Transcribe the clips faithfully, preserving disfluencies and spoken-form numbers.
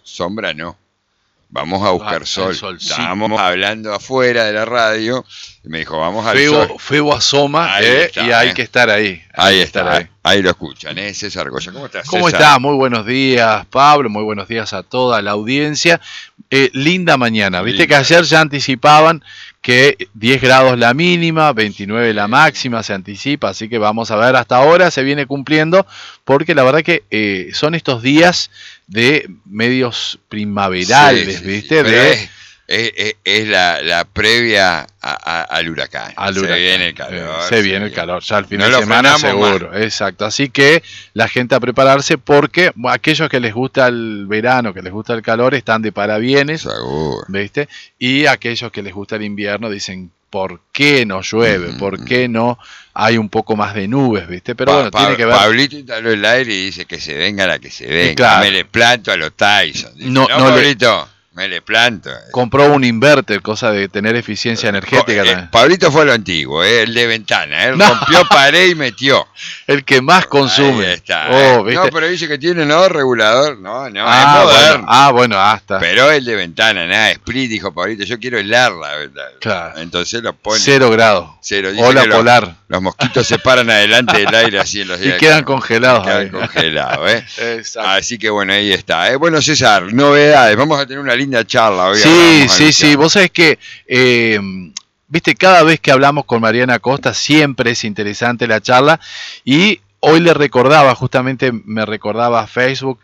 sombra no. Vamos a buscar ah, sol. sol sí. Estábamos hablando afuera de la radio y me dijo, vamos al Febo, sol. Febo asoma eh, está, y hay eh. que estar ahí. Hay Ahí que está, estar ahí. ahí lo escuchan, ¿eh? César Goya. ¿Cómo estás, ¿Cómo César? está? Muy buenos días, Pablo. Muy buenos días a toda la audiencia. Eh, linda mañana. Viste Linda. que ayer ya anticipaban que diez grados la mínima, veintinueve la máxima, se anticipa, así que vamos a ver, hasta ahora se viene cumpliendo, porque la verdad que eh, son estos días de medios primaverales, Sí, sí, ¿viste? sí. De, Es, es, es, es la, la previa a, a, al huracán. Al se huracán. viene el calor. Eh, se, se viene el calor, ya el fin no de lo semana frenamos seguro. Más. Exacto, así que la gente a prepararse porque bueno, aquellos que les gusta el verano, que les gusta el calor, están de parabienes, Seguro. ¿viste? Y aquellos que les gusta el invierno dicen, ¿por qué no llueve? Mm-hmm. ¿Por qué no hay un poco más de nubes? ¿Viste? Pero pa, bueno, pa, tiene que ver. Pablito instaló el aire y dice que se venga la que se venga. Eh, claro. Me le planto a los Tyson. Dice, No, no, no Pablito, le... me le planto. Compró un inverter, cosa de tener eficiencia energética eh, también. Pablito fue lo antiguo, eh, el de ventana. Él no. rompió pared y metió. El que más consume. Ahí está. Oh, eh. No, pero dice que tiene no regulador. No, no, ah, es moderno. Bueno, ah, bueno, hasta. Pero el de ventana, nada, split, dijo Pablito, yo quiero helar la ventana. Claro. Entonces lo pone. Cero grados. Cero. Dice Ola que los, polar. Los mosquitos se paran adelante del aire así en los días. Y quedan congelados. Y quedan congelados, ¿eh? Exacto. Así que bueno, ahí está. ¿eh? Bueno, César, novedades. Vamos a tener una linda charla hoy. Sí, sí, sí. Vos sabés que, eh, viste, cada vez que hablamos con Mariana Costa siempre es interesante la charla y hoy le recordaba, justamente me recordaba a Facebook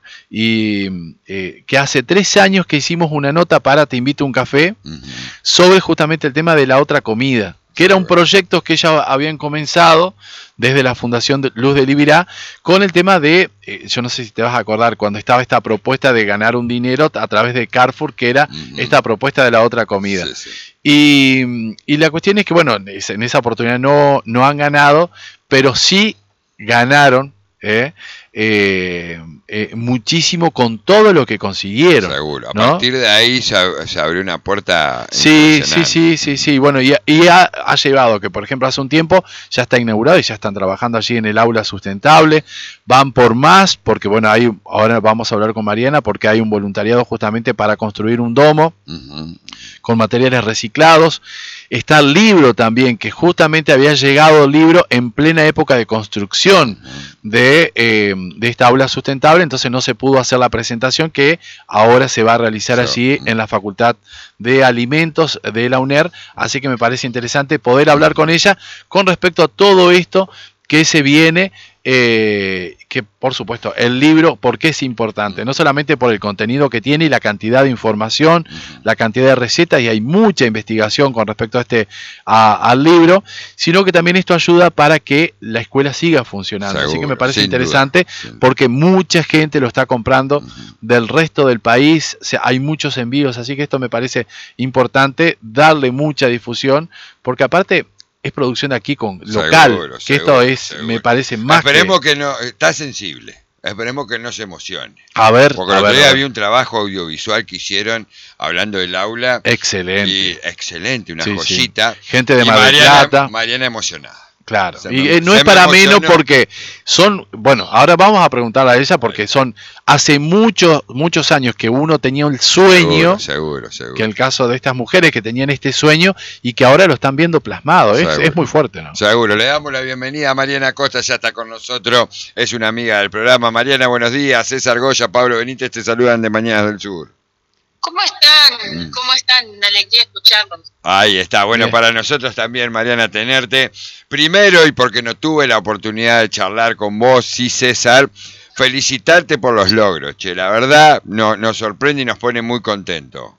y eh, que hace tres años que hicimos una nota para Te Invito a un Café uh-huh. sobre justamente el tema de la otra comida, que era un proyecto que ya habían comenzado desde la Fundación Luz de Libirá, con el tema de, eh, yo no sé si te vas a acordar, cuando estaba esta propuesta de ganar un dinero a través de Carrefour, que era uh-huh. esta propuesta de la otra comida. Sí, sí. Y, y la cuestión es que, bueno, en esa oportunidad no, no han ganado, pero sí ganaron eh, eh, eh, muchísimo con todo lo que consiguieron. Seguro. A ¿no? partir de ahí se, se abrió una puerta. Sí, sí, sí, sí, sí. Bueno, y, y ha, ha llevado que, por ejemplo, hace un tiempo ya está inaugurado y ya están trabajando allí en el aula sustentable. Van por más, porque bueno, ahí ahora vamos a hablar con Mariana, porque hay un voluntariado justamente para construir un domo uh-huh. con materiales reciclados. Está el libro también, que justamente había llegado el libro en plena época de construcción de, eh, de esta aula sustentable, entonces no se pudo hacer la presentación que ahora se va a realizar allí en la Facultad de Alimentos de la UNER, así que me parece interesante poder hablar con ella con respecto a todo esto que se viene, eh, que por supuesto el libro, ¿por qué es importante? No solamente por el contenido que tiene y la cantidad de información, uh-huh. la cantidad de recetas, y hay mucha investigación con respecto a este a, al libro, sino que también esto ayuda para que la escuela siga funcionando. Seguro, así que me parece interesante duda, porque mucha gente lo está comprando uh-huh. del resto del país, o sea, hay muchos envíos, así que esto me parece importante, darle mucha difusión, porque aparte es producción de aquí con local, seguro, que seguro, esto es, seguro. me parece más Esperemos que... que no, está sensible, esperemos que no se emocione. A ver, porque el otro día había un trabajo audiovisual que hicieron hablando del aula. Excelente. Y excelente, una sí, joyita. Sí. Gente de y Mar del Mariana, Plata. Mariana emocionada. Claro, se y me, eh, no es para menos porque son, bueno, ahora vamos a preguntarle a ella porque son hace muchos, muchos años que uno tenía el sueño, seguro, seguro, seguro. que el caso de estas mujeres que tenían este sueño y que ahora lo están viendo plasmado, es, es muy fuerte, ¿no? Seguro, le damos la bienvenida a Mariana Costa, ya está con nosotros, es una amiga del programa. Mariana, buenos días, César Goya, Pablo Benítez, te saludan de Mañanas del Sur. ¿Cómo están? Mm. ¿Cómo están? Una alegría escucharlos. Ahí está, bueno, Bien. Para nosotros también, Mariana, tenerte. Primero, y porque no tuve la oportunidad de charlar con vos, sí, César, felicitarte por los logros, che, la verdad no, nos sorprende y nos pone muy contentos.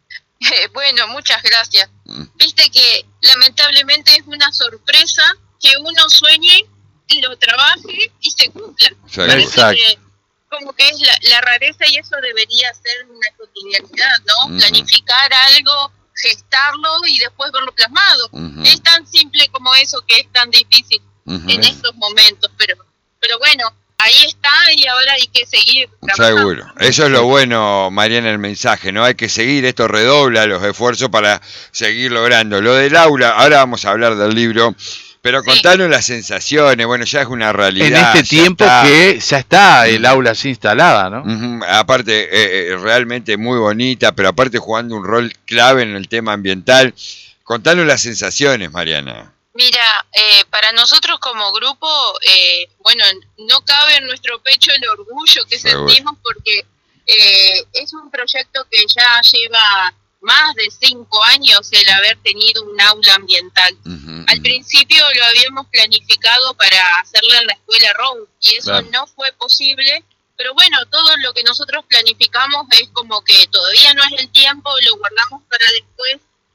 Eh, bueno, muchas gracias. Mm. Viste que lamentablemente es una sorpresa que uno sueñe y lo trabaje y se cumpla. Sí, exacto. Que, como que es la, la rareza y eso debería ser una cotidianidad, ¿no? Uh-huh. Planificar algo, gestarlo y después verlo plasmado. Uh-huh. Es tan simple como eso que es tan difícil uh-huh. en estos momentos, pero pero bueno, ahí está y ahora hay que seguir trabajando. Seguro, eso es lo bueno, Mariana, el mensaje, ¿no? Hay que seguir, esto redobla los esfuerzos para seguir logrando. Lo del aula, ahora vamos a hablar del libro, Pero contanos sí. las sensaciones, bueno, ya es una realidad. En este tiempo está, que ya está el aula así instalada, ¿no? Uh-huh, aparte, eh, realmente muy bonita, pero aparte jugando un rol clave en el tema ambiental. Contanos las sensaciones, Mariana. Mira, eh, para nosotros como grupo, eh, bueno, no cabe en nuestro pecho el orgullo que Seguro. sentimos porque eh, es un proyecto que ya lleva más de cinco años el haber tenido un aula ambiental. Uh-huh, Al uh-huh. principio lo habíamos planificado para hacerlo en la escuela Rowe y eso claro. no fue posible, pero bueno, todo lo que nosotros planificamos es como que todavía no es el tiempo, lo guardamos para después,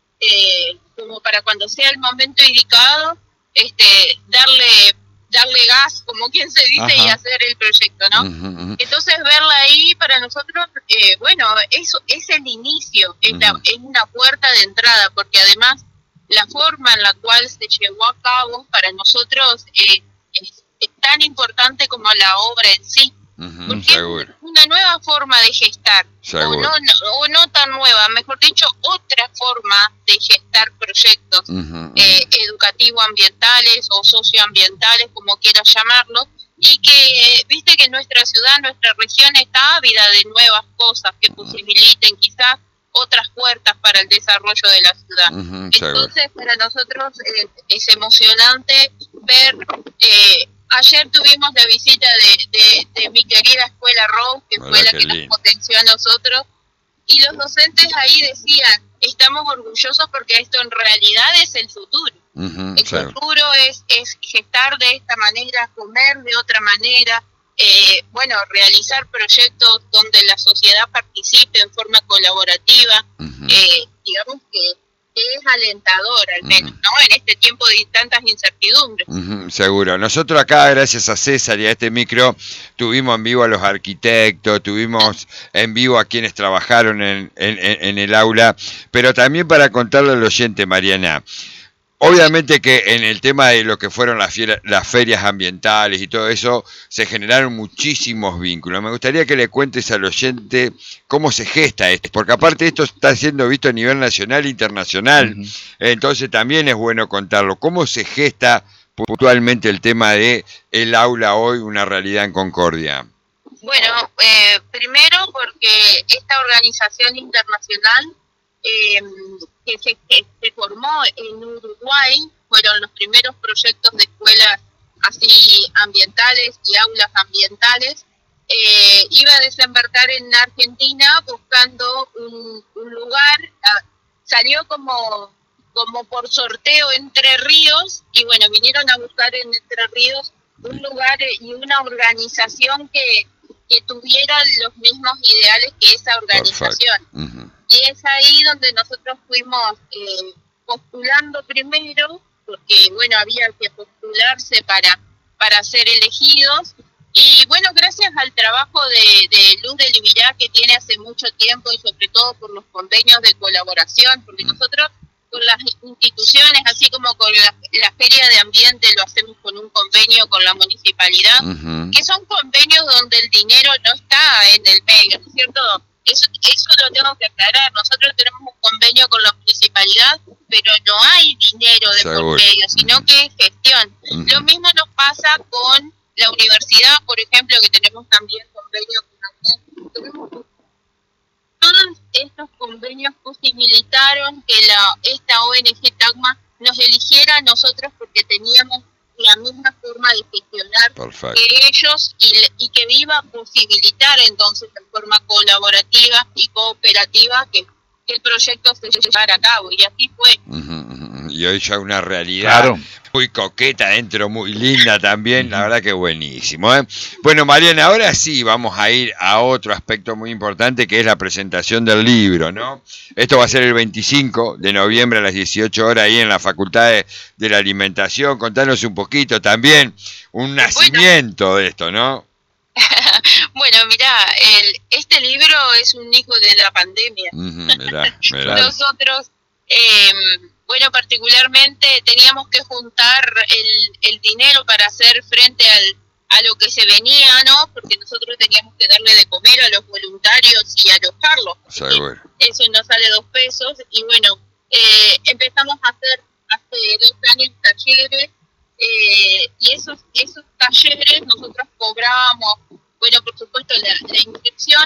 eh, como para cuando sea el momento indicado, este, darle darle gas, como quien se dice, Ajá. y hacer el proyecto, ¿no? Uh-huh, uh-huh. Entonces verla ahí para nosotros, eh, bueno, eso es el inicio, es, uh-huh. la, es una puerta de entrada, porque además la forma en la cual se llevó a cabo para nosotros eh, es, es tan importante como la obra en sí, uh-huh, porque seguro. es una nueva forma de gestar, o no, no, o no tan nueva, mejor dicho, otra forma de gestar proyectos uh-huh. eh, educativo-ambientales o socioambientales, como quieras llamarlo, y que, eh, viste que nuestra ciudad, nuestra región está ávida de nuevas cosas que posibiliten quizás otras puertas para el desarrollo de la ciudad. Uh-huh, Entonces, para nosotros eh, es emocionante ver... Eh, Ayer tuvimos la visita de, de, de mi querida escuela Rowe, que Hola, fue la que lindo. nos potenció a nosotros, y los docentes ahí decían, estamos orgullosos porque esto en realidad es el futuro. Uh-huh, el claro. futuro es, es gestar de esta manera, comer de otra manera, eh, bueno, realizar proyectos donde la sociedad participe en forma colaborativa, uh-huh. eh, digamos que es alentador, al menos, ¿no? En este tiempo de tantas incertidumbres. Uh-huh, seguro. Nosotros acá, gracias a César y a este micro, tuvimos en vivo a los arquitectos, tuvimos en vivo a quienes trabajaron en, en, en el aula, pero también para contarle al oyente, Mariana, obviamente que en el tema de lo que fueron las, fiera, las ferias ambientales y todo eso, se generaron muchísimos vínculos. Me gustaría que le cuentes al oyente cómo se gesta esto, porque aparte esto está siendo visto a nivel nacional e internacional, uh-huh. entonces también es bueno contarlo. ¿Cómo se gesta puntualmente el tema de el aula hoy, una realidad en Concordia? Bueno, eh, primero porque esta organización internacional eh, que se, que se formó en Uruguay, fueron los primeros proyectos de escuelas así ambientales y aulas ambientales, eh, iba a desembarcar en Argentina buscando un, un lugar, uh, salió como, como por sorteo Entre Ríos, y bueno, vinieron a buscar en Entre Ríos un lugar y una organización que, que tuviera los mismos ideales que esa organización. Uh-huh. Y es ahí donde nosotros fuimos eh, postulando primero, porque bueno, había que postularse para, para ser elegidos, y bueno, gracias al trabajo de, de Luz de Libirá, que tiene hace mucho tiempo, y sobre todo por los convenios de colaboración, porque nosotros con las instituciones, así como con la, la Feria de Ambiente, lo hacemos con un convenio con la municipalidad, uh-huh. que son convenios donde el dinero no está en el medio, ¿no es cierto? Eso, eso lo tengo que aclarar. Nosotros tenemos un convenio con la municipalidad, pero no hay dinero de Seguro. por medio, sino uh-huh. que es gestión. Uh-huh. Lo mismo nos pasa con la universidad, por ejemplo, que tenemos también convenio con la Todos estos convenios posibilitaron que la esta O N G TACMA nos eligiera a nosotros porque teníamos la misma forma de gestionar Perfecto. que ellos y, y que iba a posibilitar entonces en forma colaborativa y cooperativa que, que el proyecto se llevara a cabo, y así fue. Uh-huh. Y hoy ya una realidad claro. muy coqueta dentro, muy linda también, uh-huh. la verdad que buenísimo, ¿eh? Bueno, Mariana, ahora sí vamos a ir a otro aspecto muy importante, que es la presentación del libro, ¿no? Esto va a ser el veinticinco de noviembre a las dieciocho horas ahí en la Facultad de, de la Alimentación. Contanos un poquito también, un nacimiento bueno. de esto, ¿no? Bueno, mirá, el, este libro es un hijo de la pandemia. Uh-huh, mirá, mirá. Nosotros, eh, bueno, particularmente teníamos que juntar el, el dinero para hacer frente al, a lo que se venía, ¿no? Porque nosotros teníamos que darle de comer a los voluntarios y alojarlos. Seguro. Eso nos sale dos pesos. Y bueno, eh, empezamos a hacer hace dos años talleres eh, y esos, esos talleres nosotros cobramos, bueno, por supuesto la, la inscripción.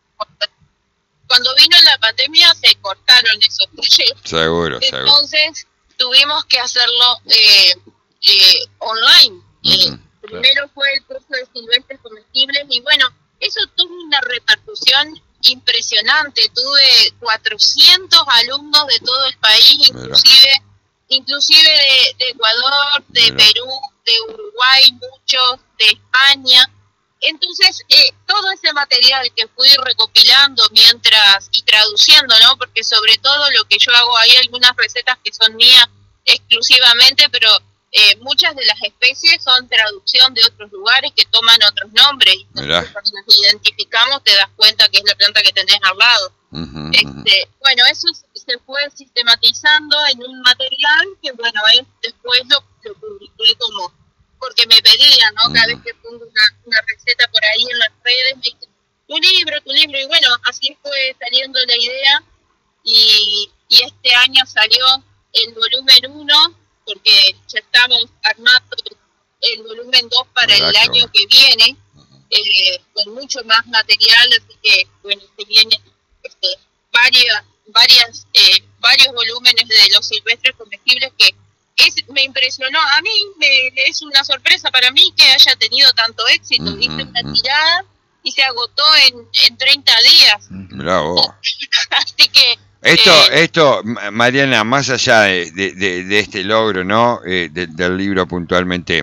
Cuando vino la pandemia se cortaron esos talleres. Seguro, Entonces seguro. tuvimos que hacerlo eh, eh, online. Uh-huh, eh, primero fue el curso de silvestres comestibles y bueno, eso tuvo una repercusión impresionante. Tuve cuatrocientos alumnos de todo el país, inclusive Mira. inclusive de, de Ecuador, de Mira. Perú, de Uruguay, muchos, de España. Entonces, eh, todo ese material que fui recopilando mientras y traduciendo, ¿no? Porque sobre todo lo que yo hago, hay algunas recetas que son mías exclusivamente, pero eh, muchas de las especies son traducción de otros lugares que toman otros nombres. Y cuando las identificamos te das cuenta que es la planta que tenés al lado. Uh-huh, este, uh-huh. Bueno, eso se fue sistematizando en un material que, bueno, es, después lo, lo publiqué como... porque me pedían, ¿no? Cada vez que pongo una, una receta por ahí en las redes, me dicen, tu libro, tu libro, y bueno, así fue saliendo la idea, y, y este año salió el volumen uno, porque ya estamos armando el volumen dos para el año que viene, eh, con mucho más material, así que, bueno, se vienen este, varias, varias, eh, varios volúmenes de los silvestres comestibles que Es, me impresionó, a mí me, es una sorpresa para mí que haya tenido tanto éxito. Uh-huh, Hice una uh-huh. tirada y se agotó en, en treinta días. Mirá vos. Así que... Esto, eh, esto, Mariana, más allá de, de, de, de este logro, ¿no? Eh, de, del libro puntualmente,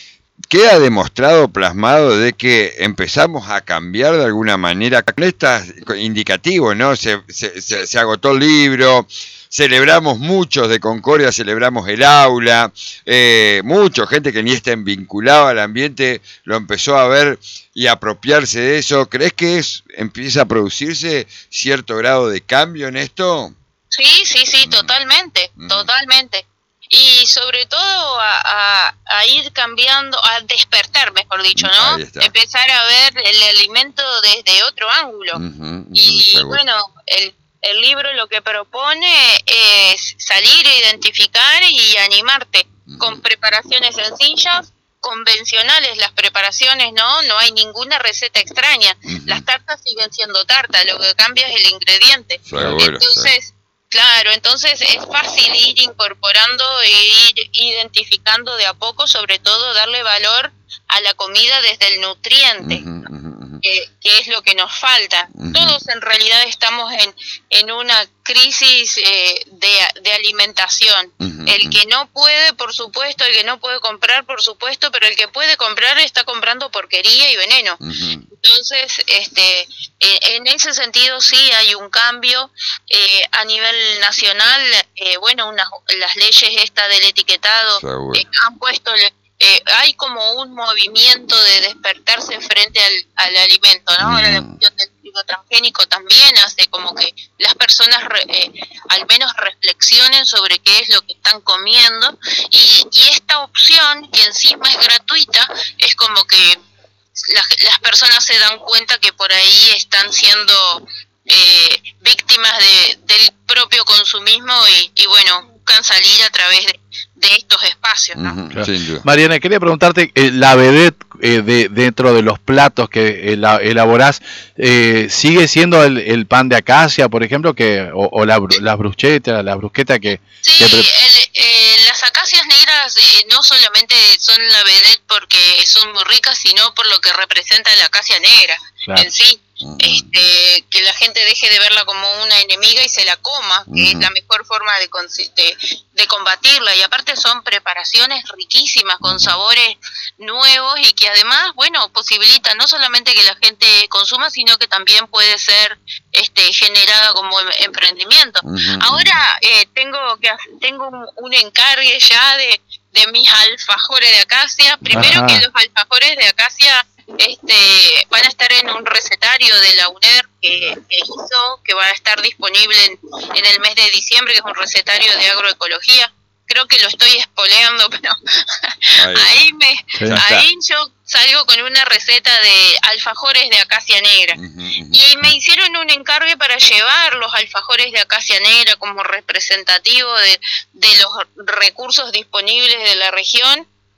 queda demostrado, plasmado, de que empezamos a cambiar de alguna manera. Con estas indicativo, ¿no? Se, se, se, se agotó el libro. Celebramos muchos de Concordia, celebramos el aula, eh, mucha gente que ni está vinculada al ambiente lo empezó a ver y a apropiarse de eso. ¿Crees que es, empieza a producirse cierto grado de cambio en esto? Sí, sí, sí, totalmente, mm. totalmente. Y sobre todo a, a, a ir cambiando, a despertar, mejor dicho, ¿no? Empezar a ver el alimento desde otro ángulo. Uh-huh, uh-huh, y seguro. Bueno, el... El libro lo que propone es salir, identificar y animarte uh-huh. con preparaciones sencillas, convencionales las preparaciones, ¿no? No hay ninguna receta extraña. Uh-huh. Las tartas siguen siendo tartas, lo que cambia es el ingrediente. Seguro, entonces, sí. claro, entonces es fácil ir incorporando e ir identificando de a poco, sobre todo darle valor a la comida desde el nutriente. Uh-huh. Que, que es lo que nos falta. Uh-huh. Todos en realidad estamos en, en una crisis eh, de, de alimentación. Uh-huh. El que no puede, por supuesto, el que no puede comprar, por supuesto, pero el que puede comprar está comprando porquería y veneno. Uh-huh. Entonces, este, en ese sentido sí hay un cambio eh, a nivel nacional. Eh, bueno, unas, las leyes esta del etiquetado eh, han puesto... Eh, hay como un movimiento de despertarse frente al, al alimento, ¿no? Ahora la cuestión del trigo transgénico también hace como que las personas re, eh, al menos reflexionen sobre qué es lo que están comiendo, y, y esta opción, que encima es gratuita, es como que las, las personas se dan cuenta que por ahí están siendo eh, víctimas de, del propio consumismo y, y bueno, buscan salir a través de, de estos espacios, ¿no? Uh-huh, claro. Mariana, quería preguntarte, eh, la vedette eh, de, dentro de los platos que eh, la, elaborás, eh, ¿sigue siendo el, el pan de acacia, por ejemplo, que o, o la, las bruschetas, las brusquetas que... Sí, que pre- el, eh, las acacias negras eh, no solamente son la vedette porque son muy ricas, sino por lo que representa la acacia negra, claro, en sí. Uh-huh. Este, que la gente deje de verla como una enemiga y se la coma, que uh-huh. es la mejor forma de, de, de combatirla. Y aparte son preparaciones riquísimas, con sabores nuevos y que además, bueno, posibilitan no solamente que la gente consuma, sino que también puede ser este, generada como emprendimiento. Uh-huh. Ahora eh, tengo que tengo un, un encargue ya de, de mis alfajores de acacia. Primero uh-huh. que los alfajores de acacia este van a estar en un recetario de la U N E R que, que hizo, que va a estar disponible en, en el mes de diciembre, que es un recetario de agroecología. Creo que lo estoy espoleando, pero ahí, ahí me sí, ahí yo salgo con una receta de alfajores de acacia negra. Uh-huh, uh-huh. Y me hicieron un encargue para llevar los alfajores de acacia negra como representativo de, de los recursos disponibles de la región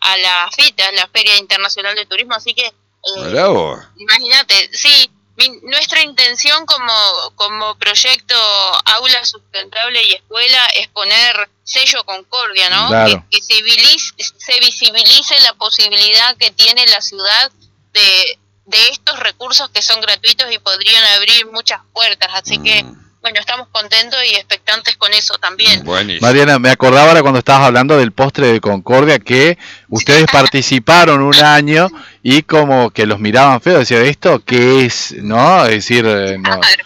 a la FITA, la Feria Internacional de Turismo, así que eh, imagínate, sí, mi, nuestra intención como, como proyecto Aula Sustentable y Escuela es poner sello Concordia, ¿no? Claro. Que, que se, visibilice, se visibilice la posibilidad que tiene la ciudad de, de estos recursos que son gratuitos y podrían abrir muchas puertas, así mm. que bueno, estamos contentos y expectantes con eso también. Buenísimo. Mariana, me acordaba ahora cuando estabas hablando del postre de Concordia que ustedes participaron un año y como que los miraban feo, decía, ¿esto qué es? ¿No? Es decir, eh, no. Claro,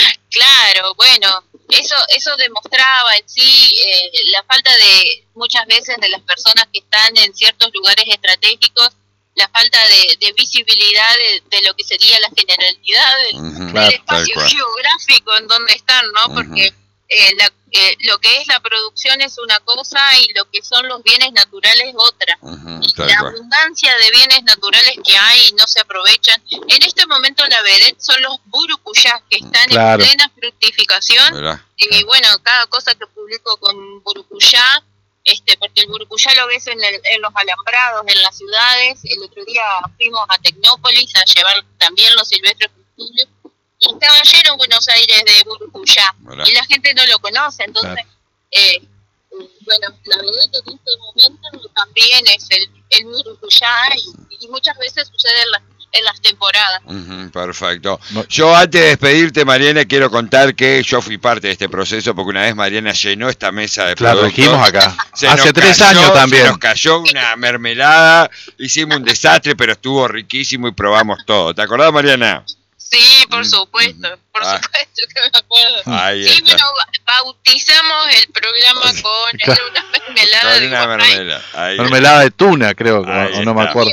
claro, bueno, eso eso demostraba en sí eh, la falta de muchas veces de las personas que están en ciertos lugares estratégicos, la falta de, de visibilidad de, de lo que sería la generalidad del, uh-huh, del claro, espacio geográfico en donde están, ¿no? Porque uh-huh. eh, la, eh, lo que es la producción es una cosa y lo que son los bienes naturales otra. Uh-huh, y la cual. abundancia de bienes naturales que hay no se aprovechan. En este momento la vedette son los burucuyás que están claro. en plena fructificación. Y eh, bueno, cada cosa que publico con burucuyá, este, porque el burucuyá lo ves en, el, en los alambrados, en las ciudades. El otro día fuimos a Tecnópolis a llevar también los silvestres comestibles y estaba lleno en Buenos Aires de burucuyá y la gente no lo conoce, entonces claro. eh, bueno, la verdad es que en este momento también es el, el burucuyá y, y muchas veces sucede en las en las temporadas. Uh-huh, perfecto. Yo antes de despedirte, Mariana, quiero contar que yo fui parte de este proceso porque una vez Mariana llenó esta mesa de claro, productos. Claro, dijimos acá. Se Hace tres cayó, años también. Se nos cayó una mermelada, hicimos un desastre, pero estuvo riquísimo y probamos todo. ¿Te acordás, Mariana? Sí, por supuesto, por ah. supuesto que me acuerdo. Ahí sí, está. bueno, bautizamos el programa con claro. una mermelada con una mermelada. Ahí mermelada de tuna, creo, o no me acuerdo.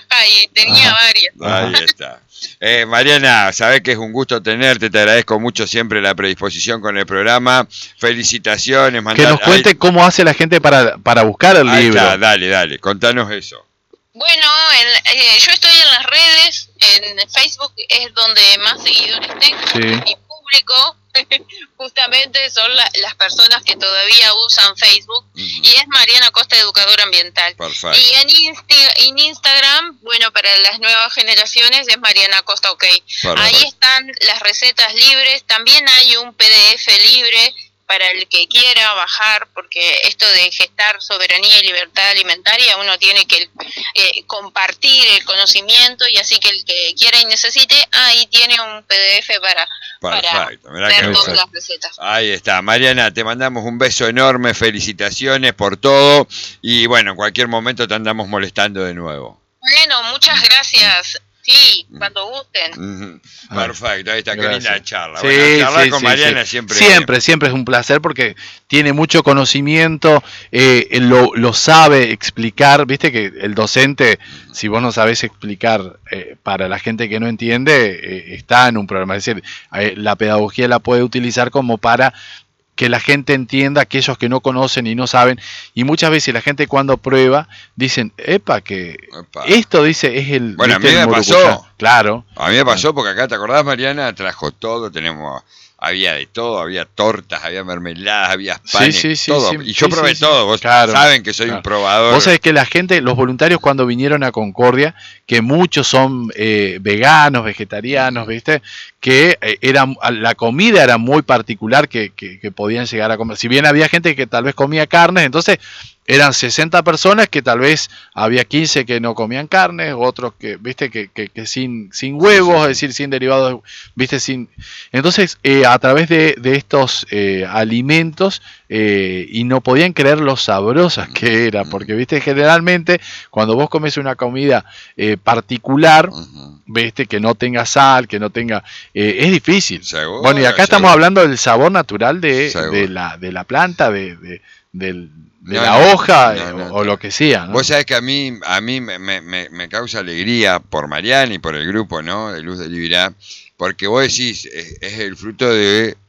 Y tenía Ajá. varias. Ahí está. Eh, Mariana, sabés que es un gusto tenerte, te agradezco mucho siempre la predisposición con el programa. Felicitaciones. Mandar, que nos cuente ahí, cómo hace la gente para, para buscar el ahí libro. Está, dale, dale, contanos eso. Bueno, en, eh, yo estoy en las redes, en Facebook es donde más seguidores tengo. Sí. Mi público justamente son la, las personas que todavía usan Facebook uh-huh. y es Mariana Costa, educadora ambiental. Perfecto. Y en, Insta, en Instagram, bueno, para las nuevas generaciones es Mariana Costa OK. Perfecto. Ahí están las recetas libres, también hay un P D F libre para el que quiera bajar, porque esto de gestar soberanía y libertad alimentaria, uno tiene que eh, compartir el conocimiento, y así que el que quiera y necesite, ahí tiene un P D F para, para ver todas las recetas. Ahí está. Mariana, te mandamos un beso enorme, felicitaciones por todo, y bueno, en cualquier momento te andamos molestando de nuevo. Bueno, muchas gracias. Sí, cuando gusten. Uh-huh. Perfecto, ahí está, qué linda charla. Sí, bueno, charlar sí, con sí, Mariana sí. siempre. Siempre, siempre es un placer porque tiene mucho conocimiento, eh, lo, lo sabe explicar. Viste que el docente, uh-huh. si vos no sabés explicar eh, para la gente que no entiende, eh, está en un programa. Es decir, eh, la pedagogía la puede utilizar como para que la gente entienda, aquellos que no conocen y no saben, y muchas veces la gente cuando prueba dicen, epa, que epa. esto dice es el... Bueno, a mí me pasó. Claro. A mí me pasó porque acá, ¿te acordás, Mariana? Trajo todo, tenemos... Había de todo, había tortas, había mermeladas, había panes, sí, sí, sí, todo. Sí, y yo sí, probé sí, todo, vos claro, saben que soy claro. un probador. Vos sabés que la gente, los voluntarios cuando vinieron a Concordia, que muchos son eh, veganos, vegetarianos, ¿viste? Que eh, eran, la comida era muy particular que, que, que podían llegar a comer. Si bien había gente que tal vez comía carnes, entonces... Eran sesenta personas que tal vez había quince que no comían carne, otros que, viste, que, que, que sin, sin huevos, es decir, sin derivados, viste, sin... Entonces, eh, a través de, de estos eh, alimentos, eh, y no podían creer lo sabrosas que era, porque, viste, generalmente, cuando vos comes una comida eh, particular, viste, que no tenga sal, que no tenga... Eh, es difícil. Seguro, bueno, y acá seguro. estamos hablando del sabor natural de, de, la, de la planta, de, de, del... de no, la no, hoja no, no, o, o lo que sea, ¿no? Vos sabés que a mí a mí me, me, me causa alegría por Mariana y por el grupo, ¿no? De Luz de Libirá, porque vos decís, es, es el fruto de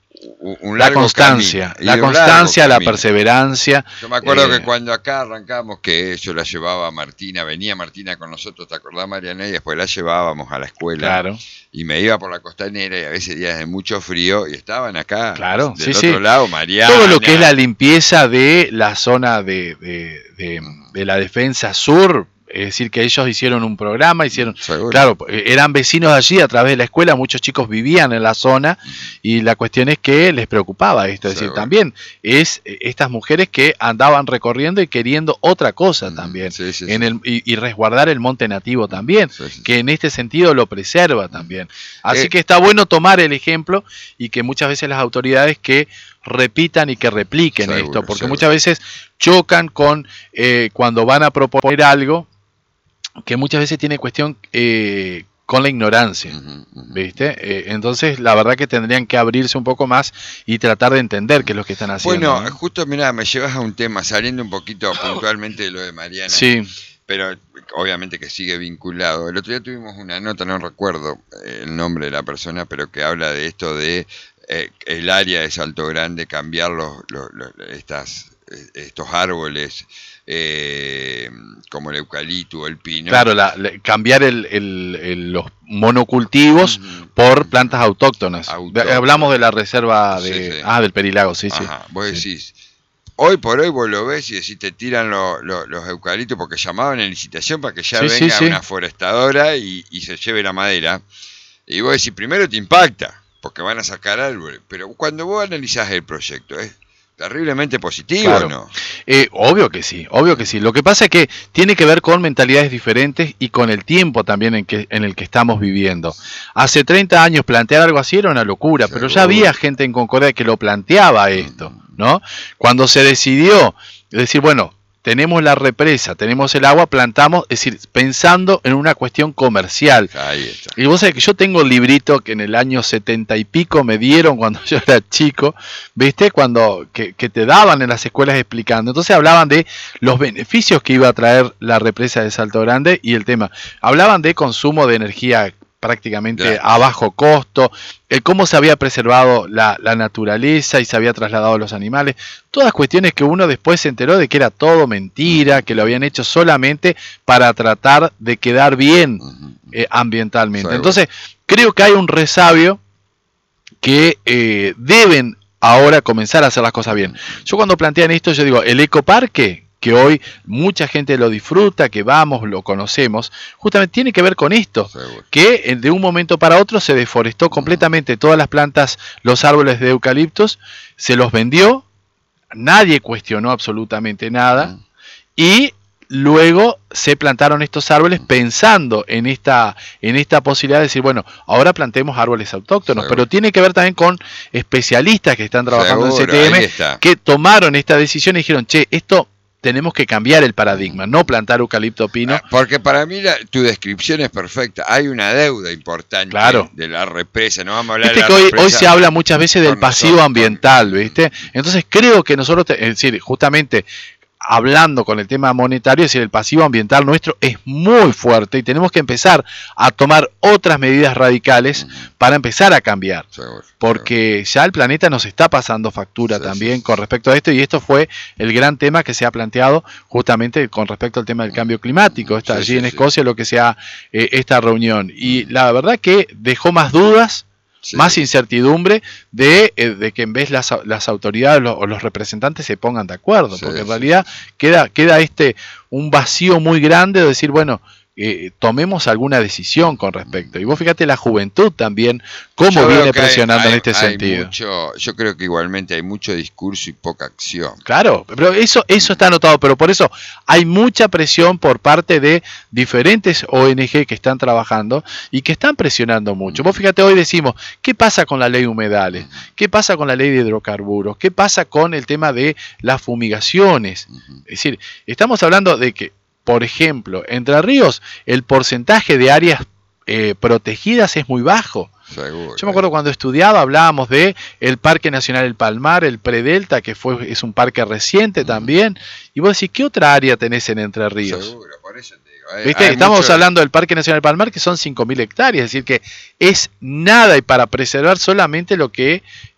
un la constancia, camino, la constancia, la perseverancia. Yo me acuerdo eh, que cuando acá arrancamos, que yo la llevaba a Martina, venía Martina con nosotros, ¿te acordás, Mariana? Y después la llevábamos a la escuela. Claro. Y me iba por la costanera y a veces días de mucho frío y estaban acá, claro, del sí, otro sí. lado, Mariana. Todo lo que es la limpieza de la zona de, de, de, de la defensa sur. Es decir, que ellos hicieron un programa, hicieron, Seguro. claro, eran vecinos allí a través de la escuela, muchos chicos vivían en la zona y la cuestión es que les preocupaba esto, es decir, Seguro. también es estas mujeres que andaban recorriendo y queriendo otra cosa también, sí, sí, en sí. el, y, y resguardar el monte nativo también, Sí, sí, que en este sentido lo preserva también. Así Eh, que está bueno tomar el ejemplo y que muchas veces las autoridades que repitan y que repliquen Seguro, esto, porque seguro. muchas veces chocan con eh, cuando van a proponer algo que muchas veces tiene cuestión eh, con la ignorancia, Ujú, ujú. ¿viste? Eh, entonces, la verdad que tendrían que abrirse un poco más y tratar de entender qué es lo que están haciendo. Bueno, ¿no? justo, mirá, me llevas a un tema, saliendo un poquito puntualmente de lo de Mariana. Sí, Pero obviamente que sigue vinculado. El otro día tuvimos una nota, no recuerdo el nombre de la persona, pero que habla de esto de eh, el área de Salto Grande, cambiar los, los, los- estas, estos árboles eh, como el eucalipto o el pino. claro, la- la- cambiar el, el- el- los monocultivos Ujú. por plantas autóctonas. Autóctonas. De- hablamos de la reserva de, Sí, sí. ah, del Perilago, sí, sí. Ajá, vos Sí. decís, hoy por hoy vos lo ves y decís, te tiran lo- lo- los eucaliptos porque llamaban en licitación para que ya Sí, sí, venga sí. una forestadora y, y se lleve la madera. Y vos decís, primero te impacta, porque van a sacar árboles, pero cuando vos analizás el proyecto, es terriblemente positivo, Claro. ¿no? Eh, obvio que sí, obvio que sí. Lo que pasa es que tiene que ver con mentalidades diferentes y con el tiempo también en, que, en el que estamos viviendo. Hace treinta años plantear algo así era una locura, pero ya Seguro. había gente en Concordia que lo planteaba esto, ¿no? Cuando se decidió decir, bueno, tenemos la represa, tenemos el agua, plantamos, es decir, pensando en una cuestión comercial. Ahí está. Y vos sabés que yo tengo un librito que en el año setenta y pico me dieron cuando yo era chico, ¿viste? Cuando que, que te daban en las escuelas explicando. Entonces hablaban de los beneficios que iba a traer la represa de Salto Grande y el tema. Hablaban de consumo de energía prácticamente Claro. a bajo costo, el cómo se había preservado la, la naturaleza y se había trasladado los animales, todas cuestiones que uno después se enteró de que era todo mentira, que lo habían hecho solamente para tratar de quedar bien Ujú. eh, ambientalmente. Seguro. Entonces, creo que hay un resabio que eh, deben ahora comenzar a hacer las cosas bien. Yo cuando plantean esto, yo digo, el ecoparque, que hoy mucha gente lo disfruta, que vamos, lo conocemos, justamente tiene que ver con esto, Seguro. que eh, de un momento para otro se deforestó completamente todas las plantas, los árboles de eucaliptos, se los vendió, nadie cuestionó absolutamente nada, Ujú. y luego se plantaron estos árboles pensando en esta, en esta posibilidad de decir, bueno, ahora plantemos árboles autóctonos, Seguro. pero tiene que ver también con especialistas que están trabajando Seguro, en ahí C T M, está. que tomaron esta decisión y dijeron, che, esto tenemos que cambiar el paradigma, no plantar eucalipto pino. Ah, porque para mí la- tu descripción es perfecta. Hay una deuda importante Claro. de la represa. No vamos a hablar Viste de que la hoy, hoy represa se habla muchas veces del con pasivo nosotros, ambiental, con- ¿viste? Entonces creo que nosotros, te- es decir, justamente hablando con el tema monetario, es decir, el pasivo ambiental nuestro es muy fuerte y tenemos que empezar a tomar otras medidas radicales Ujú. para empezar a cambiar. Seguro, Porque ya el planeta nos está pasando factura Sí, también sí, sí. con respecto a esto, y esto fue el gran tema que se ha planteado justamente con respecto al tema del cambio climático. Está Sí, allí sí, en sí. Escocia lo que sea eh, esta reunión. Y la verdad que dejó más dudas, sí. más incertidumbre de, eh, de que en vez las, las autoridades lo- o los representantes se pongan de acuerdo, Sí, porque en sí, realidad queda, queda este un vacío muy grande de decir, bueno, eh, tomemos alguna decisión con respecto. Y vos fíjate la juventud también, cómo Yo veo viene que hay- presionando hay- en este hay sentido. mucho- yo creo que igualmente hay mucho discurso y poca acción. Claro, pero eso, eso está anotado, pero por eso hay mucha presión por parte de diferentes O N G que están trabajando y que están presionando mucho. Vos fíjate, hoy decimos, ¿qué pasa con la ley de humedales? ¿Qué pasa con la ley de hidrocarburos? ¿Qué pasa con el tema de las fumigaciones? Ujú. Es decir, estamos hablando de que, por ejemplo, Entre Ríos, el porcentaje de áreas eh, protegidas es muy bajo. Seguro. Yo me acuerdo cuando estudiaba, hablábamos de el Parque Nacional El Palmar, el Predelta, que fue es un parque reciente también. Y vos decís, ¿qué otra área tenés en Entre Ríos? Seguro, por eso te digo. Hay- ¿Viste? hay Estamos mucho- hablando del Parque Nacional El Palmar, que son cinco mil hectáreas, es decir, que es nada y para preservar solamente lo que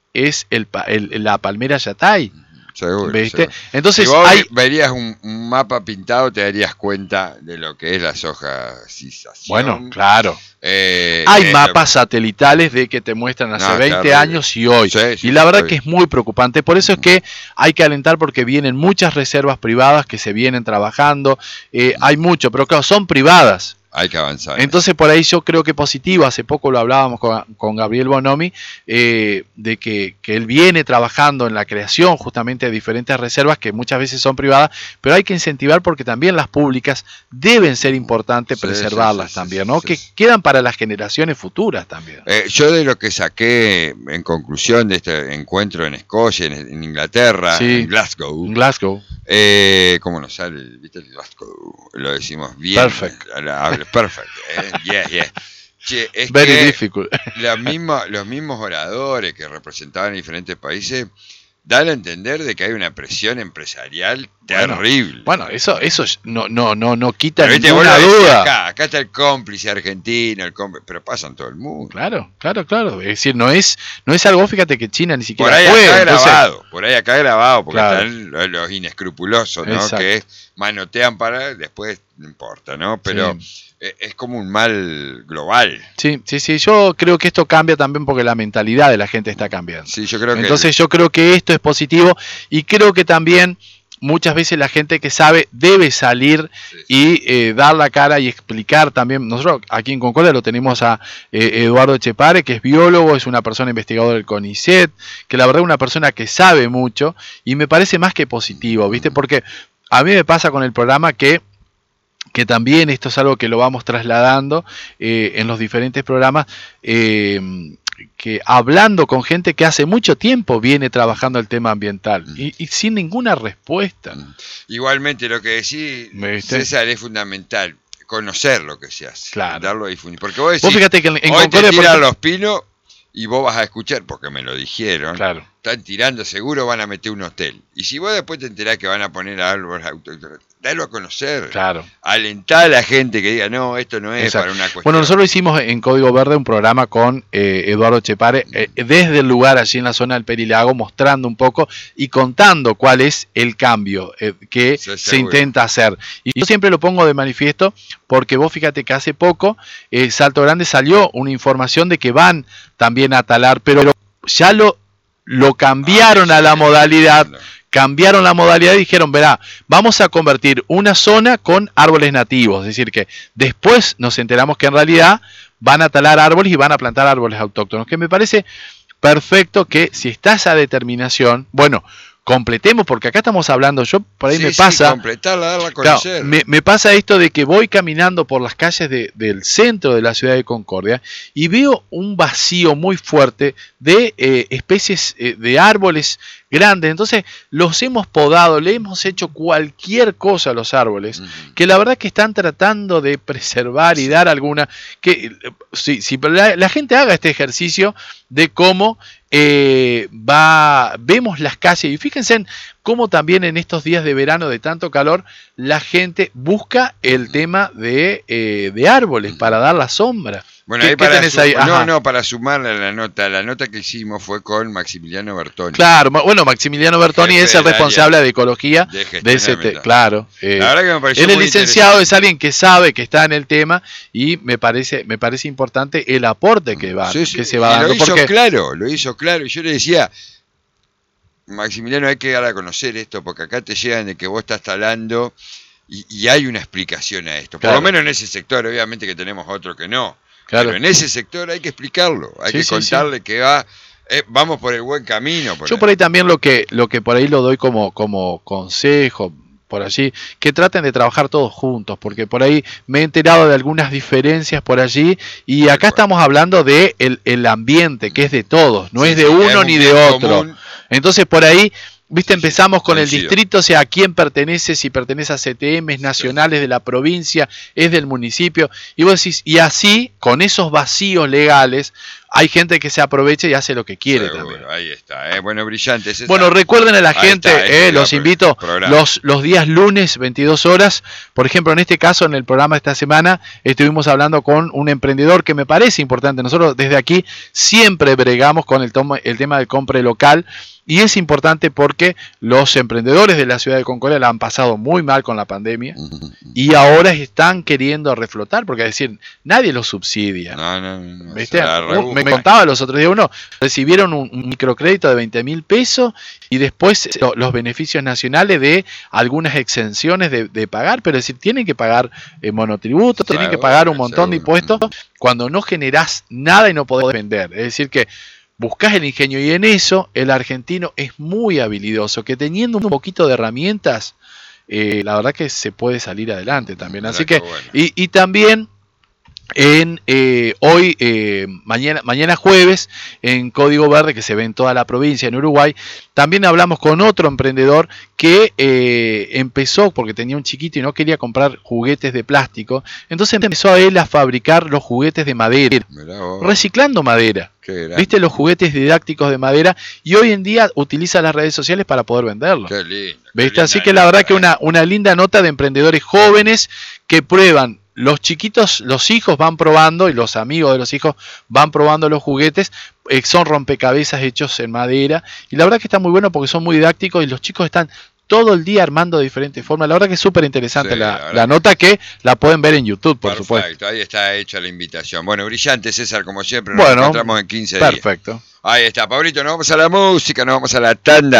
es el, el, la palmera yatay. Seguro, ¿viste? seguro. Entonces, si vos hay... verías un, un mapa pintado, te darías cuenta de lo que es la soja cisación. Bueno, claro. Eh, hay eh, mapas lo... satelitales de que te muestran hace no, veinte claro, años y hoy. Sí, sí, y la verdad que es muy preocupante. Por eso es que hay que alentar, porque vienen muchas reservas privadas que se vienen trabajando. Eh, hay mucho, pero claro, son privadas. Hay que avanzar. Entonces por ahí yo creo que positivo, hace poco lo hablábamos con, con Gabriel Bonomi, eh, de que, que él viene trabajando en la creación justamente de diferentes reservas que muchas veces son privadas, pero hay que incentivar porque también las públicas deben ser importantes sí, preservarlas sí, sí, también, ¿no? Sí, que sí. quedan para las generaciones futuras también. Eh, yo de lo que saqué en conclusión de este encuentro en Escocia, en, en Inglaterra, sí, en Glasgow, en Glasgow. Eh, ¿Cómo nos sale? ¿Viste? Glasgow, lo decimos bien. Perfect. Perfect, eh? yeah, yeah. Che, es Very que difficult. los mismos, los mismos oradores que representaban diferentes países dan a entender de que hay una presión empresarial terrible. Bueno, bueno eso, eso no, no, no, no quita pero ninguna duda. Acá, acá está el cómplice argentino, el cómplice, pero pasa en todo el mundo. Claro, claro, claro. Es decir, no es, no es algo, fíjate que China ni siquiera por ahí puede. Acá Entonces... grabado, por ahí acá grabado, porque claro. están los, los inescrupulosos, ¿no? Exacto. Que manotean para después no importa, ¿no? Pero sí. Es como un mal global. Sí, sí, sí. Yo creo que esto cambia también porque la mentalidad de la gente está cambiando. Sí, yo creo que Entonces yo creo que esto es positivo y creo que también muchas veces la gente que sabe debe salir sí, sí. y eh, dar la cara y explicar también. Nosotros aquí en Concordia lo tenemos a eh, Eduardo Echepare, que es biólogo, es una persona investigadora del CONICET, que la verdad es una persona que sabe mucho y me parece más que positivo, ¿viste? Porque a mí me pasa con el programa que que también esto es algo que lo vamos trasladando eh, en los diferentes programas, eh, que hablando con gente que hace mucho tiempo viene trabajando el tema ambiental mm. y, y sin ninguna respuesta. Mm. Igualmente lo que decís, César, es fundamental conocer lo que se hace, claro. darlo a difundir. Porque vos decís, vos fíjate que en, en hoy Concordia, te tiran porque... los pinos y vos vas a escuchar, porque me lo dijeron, claro. están tirando, seguro van a meter un hotel. Y si vos después te enterás que van a poner árboles autóctonos, dalo a conocer. Claro. Alentar a la gente que diga, no, esto no es Exacto. para una cuestión. Bueno, nosotros hicimos en Código Verde un programa con eh, Eduardo Echepare, eh, desde el lugar allí en la zona del Perilago, mostrando un poco y contando cuál es el cambio eh, que sí, se intenta hacer. Y yo siempre lo pongo de manifiesto porque vos fíjate que hace poco eh, Salto Grande salió una información de que van también a talar, pero ya lo, lo cambiaron ah, a la modalidad. Cambiaron la modalidad y dijeron, verá, vamos a convertir una zona con árboles nativos. Es decir, que después nos enteramos que en realidad van a talar árboles y van a plantar árboles autóctonos. Que me parece perfecto que si está esa determinación, bueno, completemos, porque acá estamos hablando, yo por ahí sí, me sí, pasa, completarla, darla a conocer. Claro, me, me pasa esto de que voy caminando por las calles de, del centro de la ciudad de Concordia y veo un vacío muy fuerte de eh, especies eh, de árboles grandes. Entonces los hemos podado, le hemos hecho cualquier cosa a los árboles, uh-huh. que la verdad que están tratando de preservar y sí. dar alguna, que si, si la, la gente haga este ejercicio de cómo eh, va, vemos las calles y fíjense en cómo también en estos días de verano de tanto calor la gente busca el tema de, eh, de árboles para dar la sombra. Bueno, ¿Qué, ahí para ¿qué tenés su, ahí? No, no, para sumarle a la nota, la nota que hicimos fue con Maximiliano Bertoni. Claro, bueno, Maximiliano Bertoni es el responsable de, de ecología de, de ese tema. Claro. Eh, la verdad que me pareció él es licenciado, es alguien que sabe, que está en el tema y me parece, me parece importante el aporte que va, sí, sí, que se va dando. Lo hizo porque... claro, lo hizo claro. Y yo le decía, Maximiliano, hay que dar a conocer esto, porque acá te llegan de que vos estás talando y, y hay una explicación a esto. Por claro. lo menos en ese sector, obviamente que tenemos otro que no. Claro. Pero en ese sector hay que explicarlo, hay sí, que sí, contarle sí. que va, eh, vamos por el buen camino. Por Yo ahí. por ahí también lo que, lo que por ahí lo doy como, como consejo, por allí, que traten de trabajar todos juntos, porque por ahí me he enterado de algunas diferencias por allí, y acá estamos hablando de el, el ambiente, que es de todos, no sí, es de uno es un ni de otro. Común. Entonces por ahí... Viste, empezamos con el distrito, o sea, a quién pertenece, si pertenece a C T Ms nacionales de la provincia, es del municipio, y vos decís, y así, con esos vacíos legales, hay gente que se aprovecha y hace lo que quiere Seguro, también. ahí está, eh. Bueno, brillante. César. Bueno, recuerden a la gente, está, eh, este los invito, los, los días lunes, veintidós horas, por ejemplo, en este caso, en el programa de esta semana, estuvimos hablando con un emprendedor que me parece importante. Nosotros desde aquí siempre bregamos con el, tomo, el tema del compre local. Y es importante porque los emprendedores de la ciudad de Concordia la han pasado muy mal con la pandemia y ahora están queriendo reflotar, porque es decir, nadie los subsidia. No, no, no, ¿Viste? Un, me contaba los otros días uno, recibieron un, un microcrédito de veinte mil pesos y después lo, los beneficios nacionales de algunas exenciones de, de pagar, pero es decir, tienen que pagar eh, monotributos, tienen que pagar un montón de impuestos cuando no generás nada y no podés vender. Es decir que buscás el ingenio y en eso el argentino es muy habilidoso, que teniendo un poquito de herramientas, eh, la verdad que se puede salir adelante también. Así que, bueno. y, y también en eh, hoy, eh, mañana, mañana jueves, en Código Verde, que se ve en toda la provincia, en Uruguay, también hablamos con otro emprendedor que eh, empezó, porque tenía un chiquito y no quería comprar juguetes de plástico, entonces empezó a él a fabricar los juguetes de madera, reciclando madera. ¿Viste? Los juguetes didácticos de madera, y hoy en día utiliza las redes sociales para poder venderlos. Qué lindo, ¿Viste? qué Así que la verdad que una, una linda nota de emprendedores jóvenes que prueban. Los chiquitos, los hijos van probando y los amigos de los hijos van probando los juguetes, eh, son rompecabezas hechos en madera y la verdad que está muy bueno porque son muy didácticos y los chicos están todo el día armando de diferentes formas. La verdad que es súper interesante sí, la, la, la nota que la pueden ver en YouTube, por perfecto, supuesto. Perfecto, ahí está hecha la invitación. Bueno, brillante, César, como siempre, nos bueno, encontramos en quince perfecto. días. Ahí está, Pablito, nos vamos a la música, nos vamos a la tanda.